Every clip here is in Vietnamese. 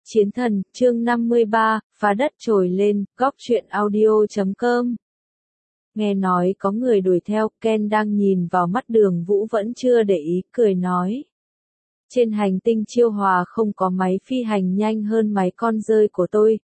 Chiến thần, chương 53, phá đất trồi lên, góc truyện audio.com. Nghe nói có người đuổi theo, Ken đang nhìn vào mắt Đường Vũ vẫn chưa để ý, cười nói. Trên hành tinh Chiêu Hòa không có máy phi hành nhanh hơn máy con rơi của tôi,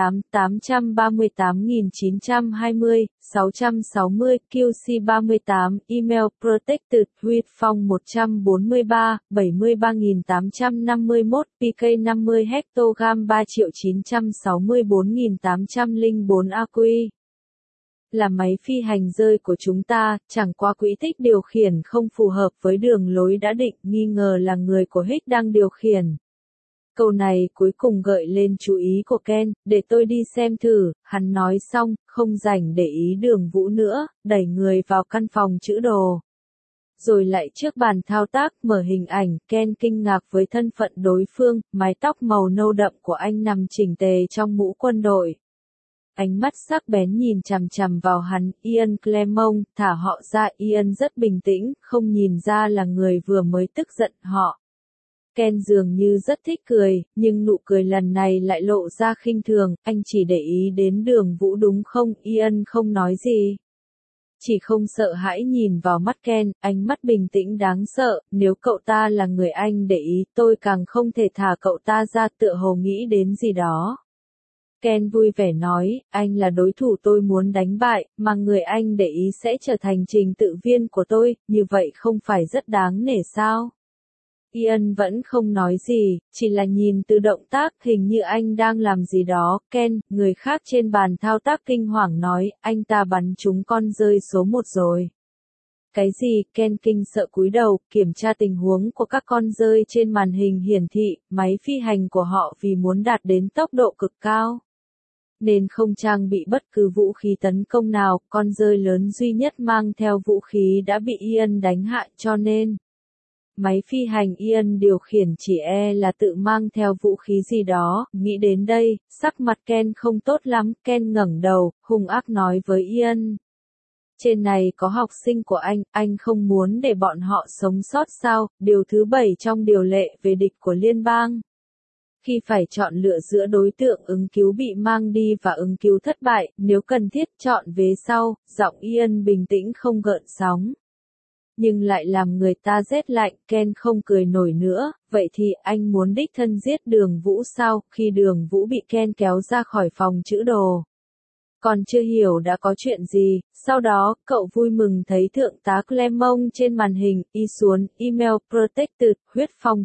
18-838-920, 660, QC38, email protected, with phong 143, 73851, PK50 hectogam 3.964.804 AQ. Là máy phi hành rơi của chúng ta, chẳng qua quỹ tích điều khiển không phù hợp với đường lối đã định, nghi ngờ là người của Higgs đang điều khiển. Câu này cuối cùng gợi lên chú ý của Ken, để tôi đi xem thử, hắn nói xong, không rảnh để ý Đường Vũ nữa, đẩy người vào căn phòng trữ đồ. Rồi lại trước bàn thao tác, mở hình ảnh, Ken kinh ngạc với thân phận đối phương, mái tóc màu nâu đậm của anh nằm chỉnh tề trong mũ quân đội. Ánh mắt sắc bén nhìn chằm chằm vào hắn, Ian Clement, thả họ ra. Ian rất bình tĩnh, không nhìn ra là người vừa mới tức giận họ. Ken dường như rất thích cười, nhưng nụ cười lần này lại lộ ra khinh thường, anh chỉ để ý đến Đường Vũ đúng không? Ian không nói gì. Chỉ không sợ hãi nhìn vào mắt Ken, ánh mắt bình tĩnh đáng sợ, nếu cậu ta là người anh để ý tôi càng không thể thả cậu ta ra, tựa hồ nghĩ đến gì đó. Ken vui vẻ nói, anh là đối thủ tôi muốn đánh bại, mà người anh để ý sẽ trở thành trình tự viên của tôi, như vậy không phải rất đáng nể sao? Ian vẫn không nói gì, chỉ là nhìn từ động tác hình như anh đang làm gì đó. Ken, người khác trên bàn thao tác kinh hoàng nói, anh ta bắn trúng con rơi số 1 rồi. Cái gì? Ken kinh sợ cúi đầu, kiểm tra tình huống của các con rơi trên màn hình hiển thị, máy phi hành của họ vì muốn đạt đến tốc độ cực cao, nên không trang bị bất cứ vũ khí tấn công nào, con rơi lớn duy nhất mang theo vũ khí đã bị Ian đánh hạ, cho nên máy phi hành Ian điều khiển chỉ là tự mang theo vũ khí gì đó. Nghĩ đến đây, sắc mặt Ken không tốt lắm. Ken ngẩng đầu, hung ác nói với Ian. Trên này có học sinh của anh không muốn để bọn họ sống sót sao? Điều thứ 7 trong điều lệ về địch của liên bang. Khi phải chọn lựa giữa đối tượng ứng cứu bị mang đi và ứng cứu thất bại, nếu cần thiết chọn vế sau, giọng Ian bình tĩnh không gợn sóng. Nhưng lại làm người ta rét lạnh. Ken không cười nổi nữa, vậy thì anh muốn đích thân giết Đường Vũ sao? Khi Đường Vũ bị Ken kéo ra khỏi phòng trữ đồ, còn chưa hiểu đã có chuyện gì, sau đó, cậu vui mừng thấy thượng tá Clement trên màn hình, y xuống, email protected, huyết phong,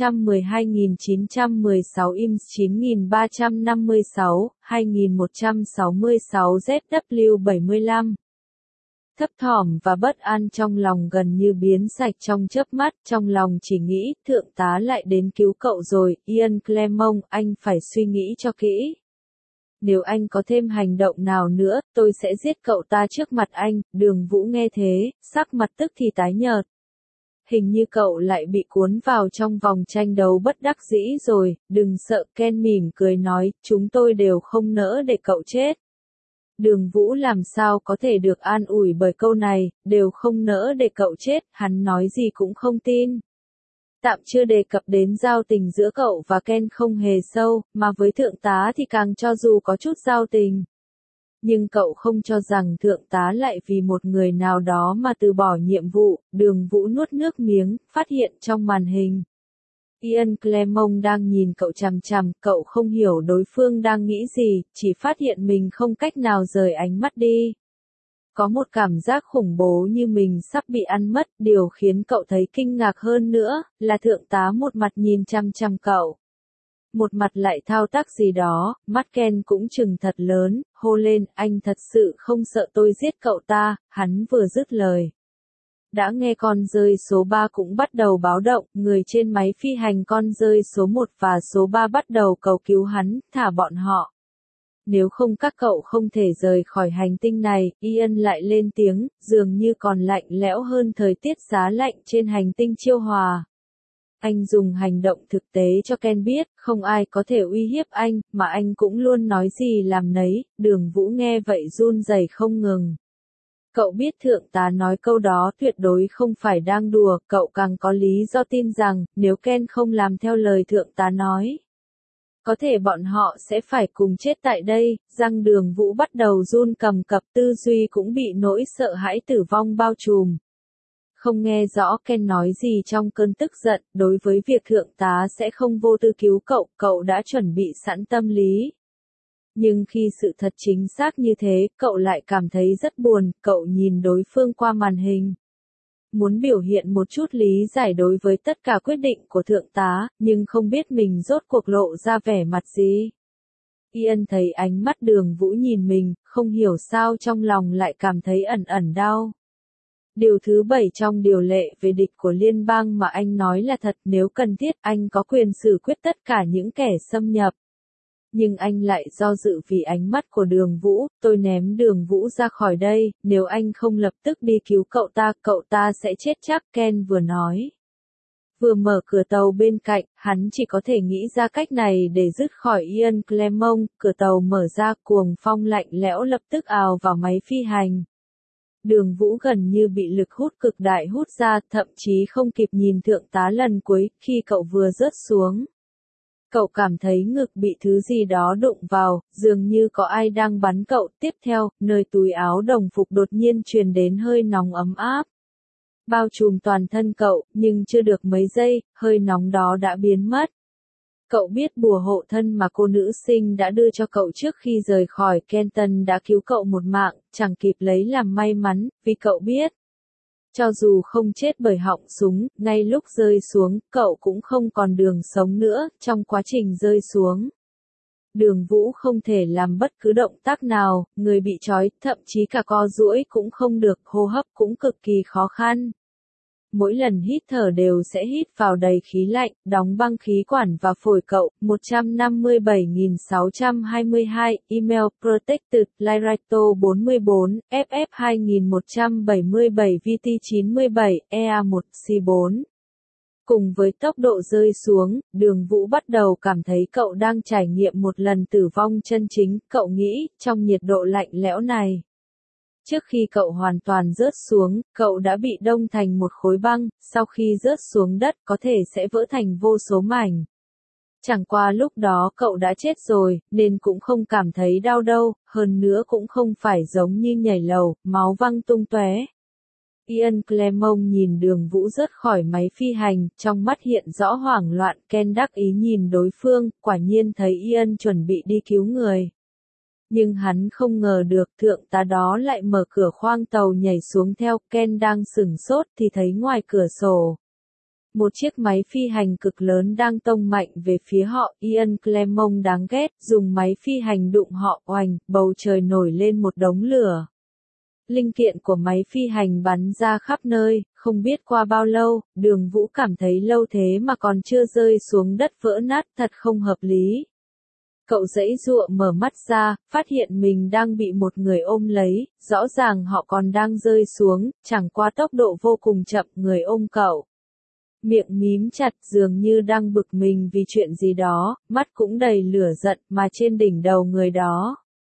912.916 IMS 9356, 2166 ZW75. Thấp thỏm và bất an trong lòng gần như biến sạch trong chớp mắt, trong lòng chỉ nghĩ, thượng tá lại đến cứu cậu rồi. Ian Clement, anh phải suy nghĩ cho kỹ. Nếu anh có thêm hành động nào nữa, tôi sẽ giết cậu ta trước mặt anh. Đường Vũ nghe thế, sắc mặt tức thì tái nhợt. Hình như cậu lại bị cuốn vào trong vòng tranh đấu bất đắc dĩ rồi. Đừng sợ, Ken mỉm cười nói, chúng tôi đều không nỡ để cậu chết. Đường Vũ làm sao có thể được an ủi bởi câu này, đều không nỡ để cậu chết, hắn nói gì cũng không tin. Tạm chưa đề cập đến giao tình giữa cậu và Ken không hề sâu, mà với thượng tá thì càng cho dù có chút giao tình. Nhưng cậu không cho rằng thượng tá lại vì một người nào đó mà từ bỏ nhiệm vụ. Đường Vũ nuốt nước miếng, phát hiện trong màn hình. Ian Clement đang nhìn cậu chằm chằm, cậu không hiểu đối phương đang nghĩ gì, chỉ phát hiện mình không cách nào rời ánh mắt đi. Có một cảm giác khủng bố như mình sắp bị ăn mất, điều khiến cậu thấy kinh ngạc hơn nữa, là thượng tá một mặt nhìn chằm chằm cậu. Một mặt lại thao tác gì đó, mắt Ken cũng trừng thật lớn, hô lên, anh thật sự không sợ tôi giết cậu ta, hắn vừa dứt lời. Đã nghe con rơi số 3 cũng bắt đầu báo động, người trên máy phi hành con rơi số 1 và số 3 bắt đầu cầu cứu hắn, thả bọn họ. Nếu không các cậu không thể rời khỏi hành tinh này, Ian lại lên tiếng, dường như còn lạnh lẽo hơn thời tiết giá lạnh trên hành tinh Chiêu Hòa. Anh dùng hành động thực tế cho Ken biết, không ai có thể uy hiếp anh, mà anh cũng luôn nói gì làm nấy. Đường Vũ nghe vậy run rẩy không ngừng. Cậu biết thượng tá nói câu đó tuyệt đối không phải đang đùa, cậu càng có lý do tin rằng, nếu Ken không làm theo lời thượng tá nói, có thể bọn họ sẽ phải cùng chết tại đây, răng Đường Vũ bắt đầu run cầm cập, tư duy cũng bị nỗi sợ hãi tử vong bao trùm. Không nghe rõ Ken nói gì trong cơn tức giận, đối với việc thượng tá sẽ không vô tư cứu cậu, cậu đã chuẩn bị sẵn tâm lý. Nhưng khi sự thật chính xác như thế, cậu lại cảm thấy rất buồn, cậu nhìn đối phương qua màn hình. Muốn biểu hiện một chút lý giải đối với tất cả quyết định của thượng tá, nhưng không biết mình rốt cuộc lộ ra vẻ mặt gì. Ian thấy ánh mắt Đường Vũ nhìn mình, không hiểu sao trong lòng lại cảm thấy ẩn ẩn đau. Điều thứ 7 trong điều lệ về địch của liên bang mà anh nói là thật, nếu cần thiết anh có quyền xử quyết tất cả những kẻ xâm nhập. Nhưng anh lại do dự vì ánh mắt của Đường Vũ, tôi ném Đường Vũ ra khỏi đây, nếu anh không lập tức đi cứu cậu ta sẽ chết chắc, Ken vừa nói. Vừa mở cửa tàu bên cạnh, hắn chỉ có thể nghĩ ra cách này để dứt khỏi Ian Clemon, cửa tàu mở ra, cuồng phong lạnh lẽo lập tức ào vào máy phi hành. Đường Vũ gần như bị lực hút cực đại hút ra, thậm chí không kịp nhìn thượng tá lần cuối, khi cậu vừa rớt xuống. Cậu cảm thấy ngực bị thứ gì đó đụng vào, dường như có ai đang bắn cậu. Tiếp theo, nơi túi áo đồng phục đột nhiên truyền đến hơi nóng ấm áp. Bao trùm toàn thân cậu, nhưng chưa được mấy giây, hơi nóng đó đã biến mất. Cậu biết bùa hộ thân mà cô nữ sinh đã đưa cho cậu trước khi rời khỏi Kenton đã cứu cậu một mạng, chẳng kịp lấy làm may mắn, vì cậu biết. Cho dù không chết bởi họng súng, ngay lúc rơi xuống, cậu cũng không còn đường sống nữa, trong quá trình rơi xuống. Đường Vũ không thể làm bất cứ động tác nào, người bị trói, thậm chí cả co duỗi cũng không được, hô hấp cũng cực kỳ khó khăn. Mỗi lần hít thở đều sẽ hít vào đầy khí lạnh, đóng băng khí quản và phổi cậu. 157.622, email protected, Lyrato 44, FF 2177, VT 97, EA1, C4. Cùng với tốc độ rơi xuống, Đường Vũ bắt đầu cảm thấy cậu đang trải nghiệm một lần tử vong chân chính, cậu nghĩ, trong nhiệt độ lạnh lẽo này. Trước khi cậu hoàn toàn rớt xuống, cậu đã bị đông thành một khối băng, sau khi rớt xuống đất có thể sẽ vỡ thành vô số mảnh. Chẳng qua lúc đó cậu đã chết rồi, nên cũng không cảm thấy đau đâu, hơn nữa cũng không phải giống như nhảy lầu, máu văng tung tóe. Ian Clemon nhìn Đường Vũ rớt khỏi máy phi hành, trong mắt hiện rõ hoảng loạn, Ken đắc ý nhìn đối phương, quả nhiên thấy Ian chuẩn bị đi cứu người. Nhưng hắn không ngờ được thượng tá đó lại mở cửa khoang tàu nhảy xuống theo, Ken đang sửng sốt thì thấy ngoài cửa sổ. Một chiếc máy phi hành cực lớn đang tông mạnh về phía họ, Ian Clemon đáng ghét, dùng máy phi hành đụng họ, oành, bầu trời nổi lên một đống lửa. Linh kiện của máy phi hành bắn ra khắp nơi, không biết qua bao lâu, Đường Vũ cảm thấy lâu thế mà còn chưa rơi xuống đất vỡ nát, thật không hợp lý. Cậu giãy giụa mở mắt ra, phát hiện mình đang bị một người ôm lấy, rõ ràng họ còn đang rơi xuống, chẳng qua tốc độ vô cùng chậm, người ôm cậu. Miệng mím chặt dường như đang bực mình vì chuyện gì đó, mắt cũng đầy lửa giận mà trên đỉnh đầu người đó.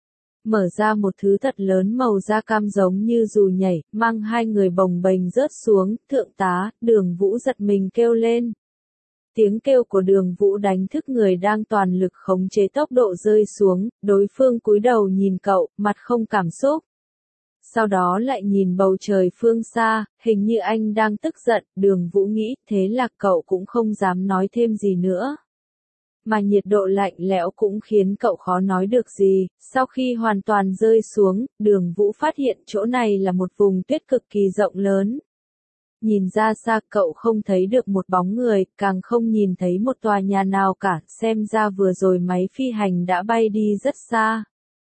Mở ra một thứ thật lớn màu da cam giống như dù nhảy, mang hai người bồng bềnh rớt xuống, thượng tá, Đường Vũ giật mình kêu lên. Tiếng kêu của Đường Vũ đánh thức người đang toàn lực khống chế tốc độ rơi xuống, đối phương cúi đầu nhìn cậu, mặt không cảm xúc. Sau đó lại nhìn bầu trời phương xa, hình như anh đang tức giận, Đường Vũ nghĩ, thế là cậu cũng không dám nói thêm gì nữa. Mà nhiệt độ lạnh lẽo cũng khiến cậu khó nói được gì, sau khi hoàn toàn rơi xuống, Đường Vũ phát hiện chỗ này là một vùng tuyết cực kỳ rộng lớn. Nhìn ra xa cậu không thấy được một bóng người, càng không nhìn thấy một tòa nhà nào cả, xem ra vừa rồi máy phi hành đã bay đi rất xa.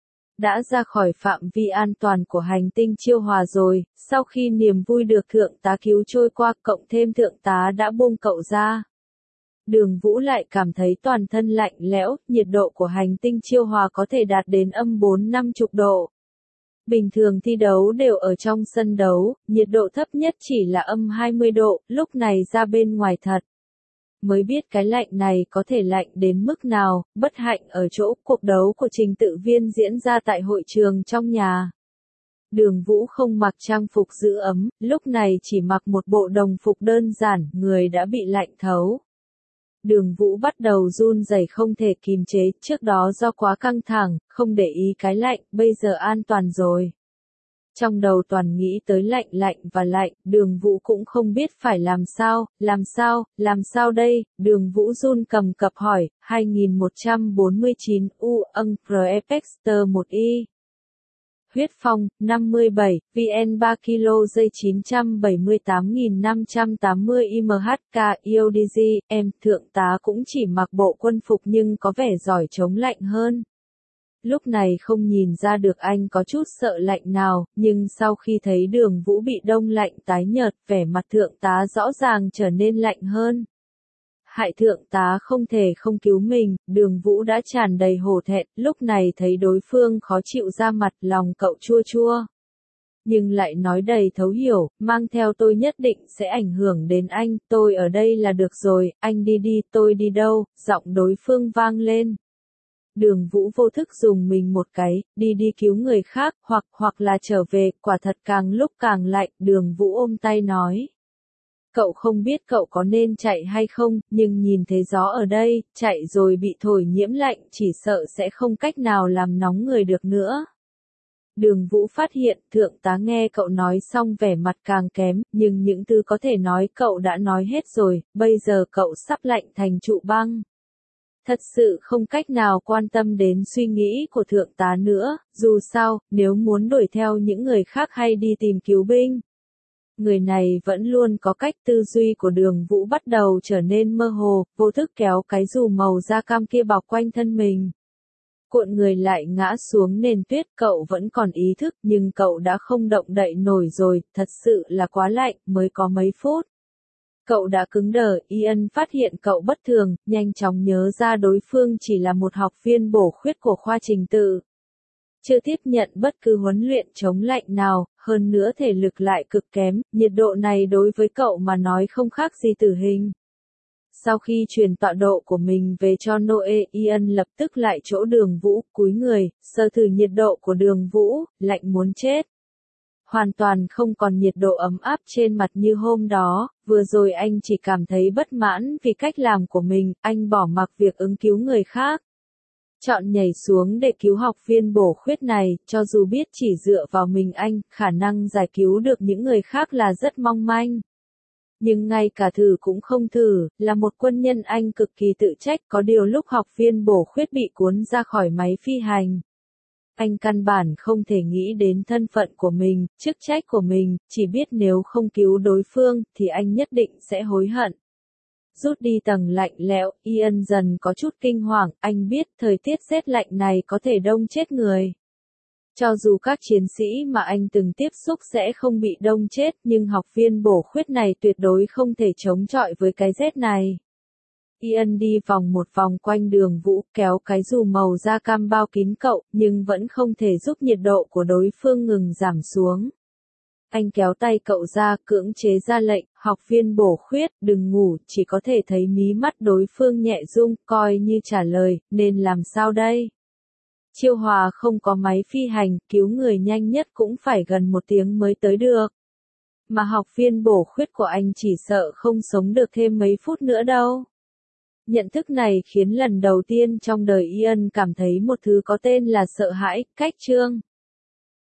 Đã ra khỏi phạm vi an toàn của hành tinh Chiêu Hòa rồi, sau khi niềm vui được thượng tá cứu trôi qua, cộng thêm thượng tá đã buông cậu ra. Đường Vũ lại cảm thấy toàn thân lạnh lẽo, nhiệt độ của hành tinh Chiêu Hòa có thể đạt đến -40-50 độ. Bình thường thi đấu đều ở trong sân đấu, nhiệt độ thấp nhất chỉ là -20 độ, lúc này ra bên ngoài thật. Mới biết cái lạnh này có thể lạnh đến mức nào, bất hạnh ở chỗ cuộc đấu của Trình Tự Viên diễn ra tại hội trường trong nhà. Đường Vũ không mặc trang phục giữ ấm, lúc này chỉ mặc một bộ đồng phục đơn giản, người đã bị lạnh thấu. Đường Vũ bắt đầu run rẩy không thể kìm chế, trước đó do quá căng thẳng, không để ý cái lạnh, bây giờ an toàn rồi. Trong đầu toàn nghĩ tới lạnh lạnh và lạnh, Đường Vũ cũng không biết phải làm sao đây, Đường Vũ run cầm cập hỏi, 2149 Prefector 1Y. Huyết Phong, 57, VN 3 kg giây 978.580 IMHK IODG, em, thượng tá cũng chỉ mặc bộ quân phục nhưng có vẻ giỏi chống lạnh hơn. Lúc này không nhìn ra được anh có chút sợ lạnh nào, nhưng sau khi thấy Đường Vũ bị đông lạnh tái nhợt, vẻ mặt thượng tá rõ ràng trở nên lạnh hơn. Hại thượng tá không thể không cứu mình, Đường Vũ đã tràn đầy hổ thẹn, lúc này thấy đối phương khó chịu ra mặt, lòng cậu chua chua. Nhưng lại nói đầy thấu hiểu, mang theo tôi nhất định sẽ ảnh hưởng đến anh, tôi ở đây là được rồi, anh đi đi, tôi đi đâu, giọng đối phương vang lên. Đường Vũ vô thức dùng mình một cái, đi cứu người khác, hoặc là trở về, quả thật càng lúc càng lạnh, Đường Vũ ôm tay nói. Cậu không biết cậu có nên chạy hay không, nhưng nhìn thấy gió ở đây, chạy rồi bị thổi nhiễm lạnh, chỉ sợ sẽ không cách nào làm nóng người được nữa. Đường Vũ phát hiện, thượng tá nghe cậu nói xong vẻ mặt càng kém, nhưng những thứ có thể nói cậu đã nói hết rồi, bây giờ cậu sắp lạnh thành trụ băng. Thật sự không cách nào quan tâm đến suy nghĩ của thượng tá nữa, dù sao, nếu muốn đuổi theo những người khác hay đi tìm cứu binh. Người này vẫn luôn có cách tư duy của Đường Vũ bắt đầu trở nên mơ hồ, vô thức kéo cái dù màu da cam kia bọc quanh thân mình. Cuộn người lại ngã xuống nền tuyết, cậu vẫn còn ý thức nhưng cậu đã không động đậy nổi rồi, thật sự là quá lạnh, mới có mấy phút. Cậu đã cứng đờ, Ian phát hiện cậu bất thường, nhanh chóng nhớ ra đối phương chỉ là một học viên bổ khuyết của khoa trình tự. Chưa tiếp nhận bất cứ huấn luyện chống lạnh nào, hơn nữa thể lực lại cực kém, nhiệt độ này đối với cậu mà nói không khác gì tử hình. Sau khi truyền tọa độ của mình về cho Noe, Ian lập tức lại chỗ Đường Vũ, cúi người, sơ thử nhiệt độ của Đường Vũ, lạnh muốn chết. Hoàn toàn không còn nhiệt độ ấm áp trên mặt như hôm đó, vừa rồi anh chỉ cảm thấy bất mãn vì cách làm của mình, anh bỏ mặc việc ứng cứu người khác. Chọn nhảy xuống để cứu học viên bổ khuyết này, cho dù biết chỉ dựa vào mình anh, khả năng giải cứu được những người khác là rất mong manh. Nhưng ngay cả thử cũng không thử, là một quân nhân anh cực kỳ tự trách, có điều lúc học viên bổ khuyết bị cuốn ra khỏi máy phi hành. Anh căn bản không thể nghĩ đến thân phận của mình, chức trách của mình, chỉ biết nếu không cứu đối phương, thì anh nhất định sẽ hối hận. Rút đi tầng lạnh lẽo, Ian dần có chút kinh hoàng, anh biết thời tiết rét lạnh này có thể đông chết người. Cho dù các chiến sĩ mà anh từng tiếp xúc sẽ không bị đông chết, nhưng học viên bổ khuyết này tuyệt đối không thể chống chọi với cái rét này. Ian đi vòng một vòng quanh Đường Vũ, kéo cái dù màu da cam bao kín cậu, nhưng vẫn không thể giúp nhiệt độ của đối phương ngừng giảm xuống. Anh kéo tay cậu ra, cưỡng chế ra lệnh, học viên bổ khuyết, đừng ngủ, chỉ có thể thấy mí mắt đối phương nhẹ rung, coi như trả lời, nên làm sao đây? Chiêu Hòa không có máy phi hành, cứu người nhanh nhất cũng phải gần 1 tiếng mới tới được. Mà học viên bổ khuyết của anh chỉ sợ không sống được thêm mấy phút nữa đâu. Nhận thức này khiến lần đầu tiên trong đời Ian cảm thấy một thứ có tên là sợ hãi, cách chương.